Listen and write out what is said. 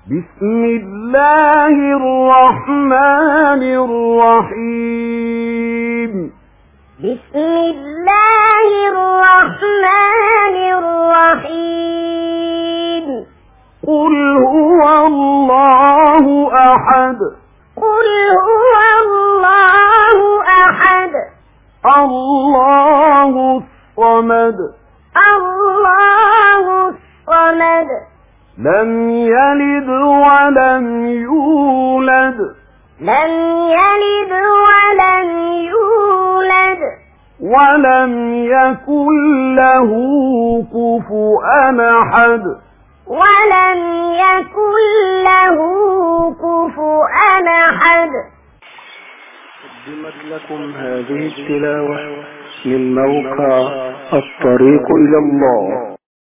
بسم الله الرحمن الرحيم. بسم الله الرحمن الرحيم. قل هو الله أحد. قل هو الله أحد. الله الصمد. الله الصمد. لم يلد ولم يولد. لم يلد ولم يولد. ولم يكن له كفوا أحد. ولم يكن له كفوا أحد. قدمت لكم هذه التلاوة من موقع الطريق إلى الله.